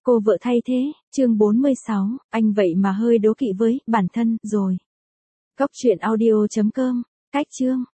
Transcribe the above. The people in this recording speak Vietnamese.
Cô vợ thay thế, chương 46, anh vậy mà hơi đố kỵ với bản thân rồi. Cốc truyện audio.com, cách chương.